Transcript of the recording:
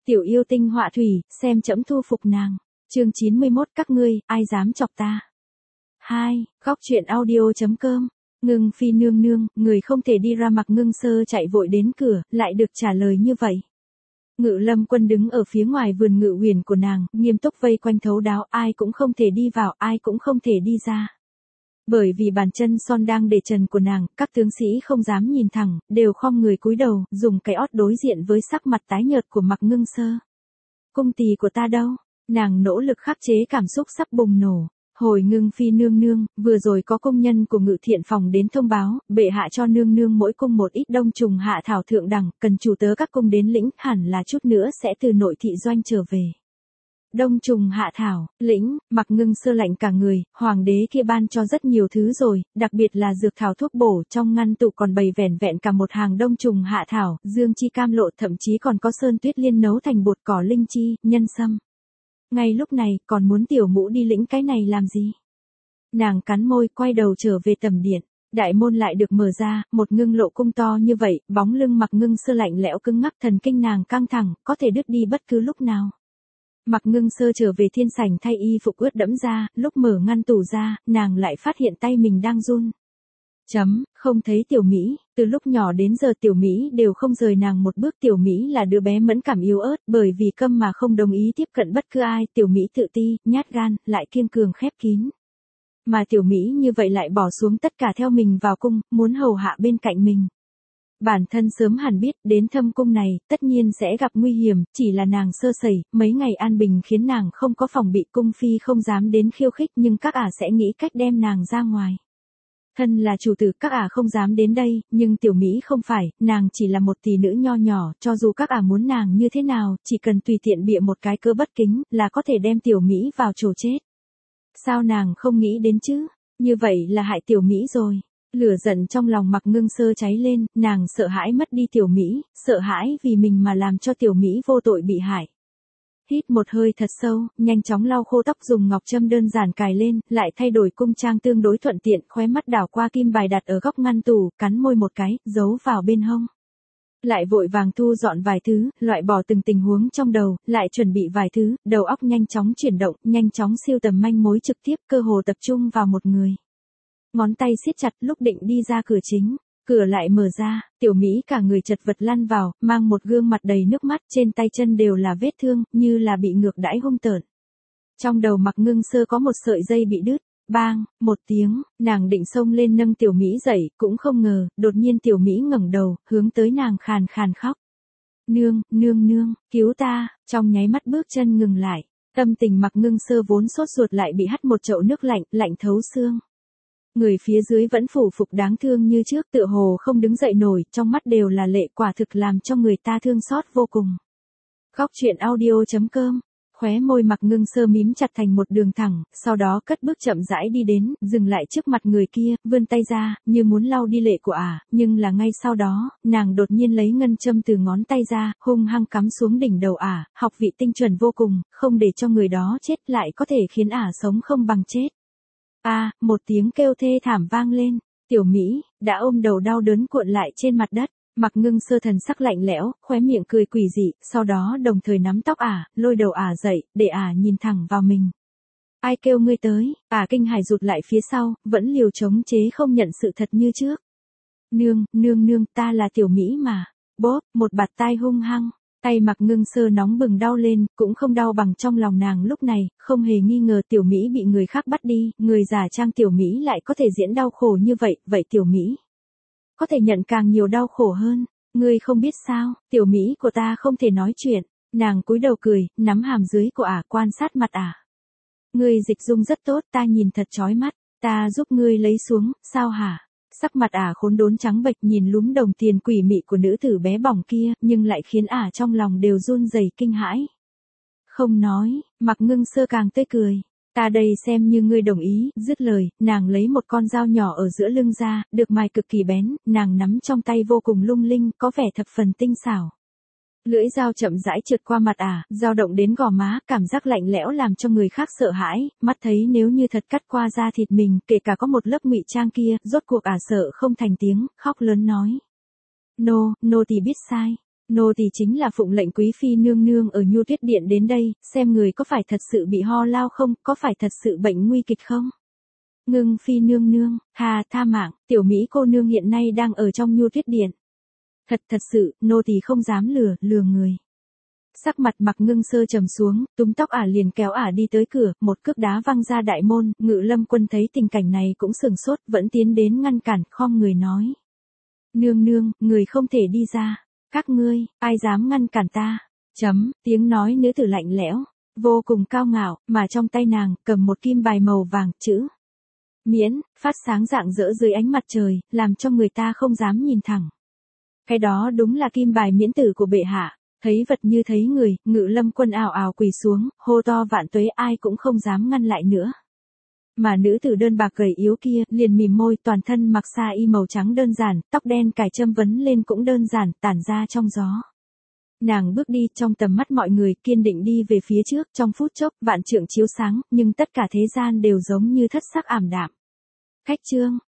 Tiểu yêu tinh họa thủy, xem trẫm thu phục nàng. Chương 91 các ngươi, ai dám chọc ta? 2. Góc truyện audio.com. Ngưng Phi nương nương, người không thể đi ra. Mặc Ngưng Sơ chạy vội đến cửa, lại được trả lời như vậy. Ngự Lâm Quân đứng ở phía ngoài vườn ngự huyền của nàng, nghiêm túc vây quanh thấu đáo, ai cũng không thể đi vào, ai cũng không thể đi ra. Bởi vì bàn chân son đang để trần của nàng, các tướng sĩ không dám nhìn thẳng, đều khom người cúi đầu, dùng cái ót đối diện với sắc mặt tái nhợt của Mặc Ngưng Sơ. Cung tỳ của ta đâu? Nàng nỗ lực khắc chế cảm xúc sắp bùng nổ. Hồi Ngưng Phi nương nương, vừa rồi có công nhân của Ngự Thiện phòng đến thông báo, bệ hạ cho nương nương mỗi cung một ít đông trùng hạ thảo thượng đẳng, cần chủ tớ các cung đến lĩnh, hẳn là chút nữa sẽ từ nội thị doanh trở về. Đông trùng hạ thảo, lĩnh, Mặc Ngưng Sơ lạnh cả người, hoàng đế kia ban cho rất nhiều thứ rồi, đặc biệt là dược thảo thuốc bổ, trong ngăn tủ còn bày vẻn vẹn cả một hàng đông trùng hạ thảo, dương chi cam lộ, thậm chí còn có sơn tuyết liên nấu thành bột cỏ linh chi, nhân sâm. Ngay lúc này, còn muốn tiểu mũ đi lĩnh cái này làm gì? Nàng cắn môi, quay đầu trở về tầm điện. Đại môn lại được mở ra, một Ngưng Lộ cung to như vậy, bóng lưng Mặc Ngưng Sơ lạnh lẽo cứng ngắc, thần kinh nàng căng thẳng, có thể đứt đi bất cứ lúc nào. Mặc Ngưng Sơ trở về thiên sảnh thay y phục ướt đẫm ra, lúc mở ngăn tủ ra, nàng lại phát hiện tay mình đang run. Không thấy Tiểu Mỹ, từ lúc nhỏ đến giờ Tiểu Mỹ đều không rời nàng một bước. Tiểu Mỹ là đứa bé mẫn cảm yếu ớt, bởi vì câm mà không đồng ý tiếp cận bất cứ ai. Tiểu Mỹ tự ti, nhát gan, lại kiên cường khép kín. Mà Tiểu Mỹ như vậy lại bỏ xuống tất cả theo mình vào cung, muốn hầu hạ bên cạnh mình. Bản thân sớm hẳn biết, đến thâm cung này, tất nhiên sẽ gặp nguy hiểm, chỉ là nàng sơ sẩy, mấy ngày an bình khiến nàng không có phòng bị, cung phi không dám đến khiêu khích, nhưng các ả sẽ nghĩ cách đem nàng ra ngoài. Thân là chủ tử, các ả không dám đến đây, nhưng Tiểu Mỹ không phải, nàng chỉ là một tỷ nữ nho nhỏ, cho dù các ả muốn nàng như thế nào, chỉ cần tùy tiện bịa một cái cớ bất kính, là có thể đem Tiểu Mỹ vào chỗ chết. Sao nàng không nghĩ đến chứ? Như vậy là hại Tiểu Mỹ rồi. Lửa giận trong lòng Mặc Ngưng Sơ cháy lên, nàng sợ hãi mất đi Tiểu Mỹ, sợ hãi vì mình mà làm cho Tiểu Mỹ vô tội bị hại. Hít một hơi thật sâu, nhanh chóng lau khô tóc, dùng ngọc châm đơn giản cài lên, lại thay đổi cung trang tương đối thuận tiện, khóe mắt đảo qua kim bài đặt ở góc ngăn tủ, cắn môi một cái, giấu vào bên hông. Lại vội vàng thu dọn vài thứ, loại bỏ từng tình huống trong đầu, lại chuẩn bị vài thứ, đầu óc nhanh chóng chuyển động, nhanh chóng siêu tầm manh mối trực tiếp, cơ hồ tập trung vào một người. Ngón tay siết chặt lúc định đi ra cửa chính. Cửa lại mở ra, Tiểu Mỹ cả người chật vật lăn vào, mang một gương mặt đầy nước mắt, trên tay chân đều là vết thương, như là bị ngược đãi hung tợn. Trong đầu Mặc Ngưng Sơ có một sợi dây bị đứt, bang, một tiếng, nàng định xông lên nâng Tiểu Mỹ dậy, cũng không ngờ, đột nhiên Tiểu Mỹ ngẩng đầu, hướng tới nàng khàn khàn khóc. Nương, nương nương, cứu ta, trong nháy mắt bước chân ngừng lại, tâm tình Mặc Ngưng Sơ vốn sốt ruột lại bị hắt một chậu nước lạnh, lạnh thấu xương. Người phía dưới vẫn phủ phục đáng thương như trước, tựa hồ không đứng dậy nổi, trong mắt đều là lệ, quả thực làm cho người ta thương xót vô cùng. Góc truyện audio.com. Khóe môi Mặc Ngưng Sơ mím chặt thành một đường thẳng, sau đó cất bước chậm rãi đi đến, dừng lại trước mặt người kia, vươn tay ra, như muốn lau đi lệ của ả, nhưng là ngay sau đó, nàng đột nhiên lấy ngân châm từ ngón tay ra, hung hăng cắm xuống đỉnh đầu ả, học vị tinh chuẩn vô cùng, không để cho người đó chết, lại có thể khiến ả sống không bằng chết. Một tiếng kêu thê thảm vang lên, Tiểu Mỹ đã ôm đầu đau đớn cuộn lại trên mặt đất. Mặc Ngưng Sơ thần sắc lạnh lẽo, khóe miệng cười quỷ dị, sau đó đồng thời nắm tóc ả, lôi đầu ả dậy, để ả nhìn thẳng vào mình. Ai kêu ngươi tới? Ả kinh hãi rụt lại phía sau, vẫn liều chống chế không nhận sự thật như trước. Nương, nương nương, ta là Tiểu Mỹ mà. Bóp, một bạt tai hung hăng. Tay Mặc Ngưng Sơ nóng bừng đau lên, cũng không đau bằng trong lòng nàng lúc này, không hề nghi ngờ Tiểu Mỹ bị người khác bắt đi, người giả trang Tiểu Mỹ lại có thể diễn đau khổ như vậy, vậy Tiểu Mỹ có thể nhận càng nhiều đau khổ hơn. Ngươi không biết sao, Tiểu Mỹ của ta không thể nói chuyện. Nàng cúi đầu cười, nắm hàm dưới của ả, quan sát mặt ả. Ngươi dịch dung rất tốt, ta nhìn thật chói mắt, ta giúp ngươi lấy xuống, sao hả? Sắc mặt ả khốn đốn trắng bệch, nhìn lúm đồng tiền quỷ mị của nữ tử bé bỏng kia, nhưng lại khiến ả trong lòng đều run rẩy kinh hãi. Không nói, Mặc Ngưng Sơ càng tươi cười. Ta đây xem như ngươi đồng ý, dứt lời, nàng lấy một con dao nhỏ ở giữa lưng ra, được mài cực kỳ bén, nàng nắm trong tay vô cùng lung linh, có vẻ thập phần tinh xảo. Lưỡi dao chậm rãi trượt qua mặt ả, dao động đến gò má, cảm giác lạnh lẽo làm cho người khác sợ hãi, mắt thấy nếu như thật cắt qua da thịt mình, kể cả có một lớp ngụy trang kia, rốt cuộc ả sợ không thành tiếng, khóc lớn nói. Nô tỳ biết sai. Nô tỳ chính là phụng lệnh quý phi nương nương ở Nhu Tuyết Điện đến đây, xem người có phải thật sự bị ho lao không, có phải thật sự bệnh nguy kịch không? Ngưng phi nương nương, tha mạng, tiểu Mỹ cô nương hiện nay đang ở trong Nhu Tuyết Điện. Thật sự, nô tỳ không dám lừa người. Sắc mặt Mặc Ngưng Sơ trầm xuống, túm tóc ả liền kéo ả đi tới cửa, một cước đá văng ra đại môn, Ngự Lâm Quân thấy tình cảnh này cũng sửng sốt, vẫn tiến đến ngăn cản, khom người nói. Nương nương, người không thể đi ra. Các ngươi, ai dám ngăn cản ta? Tiếng nói nữ tử lạnh lẽo, vô cùng cao ngạo, mà trong tay nàng, cầm một kim bài màu vàng, chữ miễn, phát sáng rạng rỡ dưới ánh mặt trời, làm cho người ta không dám nhìn thẳng. Cái đó đúng là kim bài miễn tử của bệ hạ. Thấy vật như thấy người, Ngự Lâm Quân ào ào quỳ xuống, hô to vạn tuế, ai cũng không dám ngăn lại nữa. Mà nữ tử đơn bạc gầy yếu kia, liền mỉm môi, toàn thân mặc sa y màu trắng đơn giản, tóc đen cài châm vấn lên cũng đơn giản, tản ra trong gió. Nàng bước đi, trong tầm mắt mọi người, kiên định đi về phía trước, trong phút chốc, vạn trượng chiếu sáng, nhưng tất cả thế gian đều giống như thất sắc ảm đạm. Khách trương,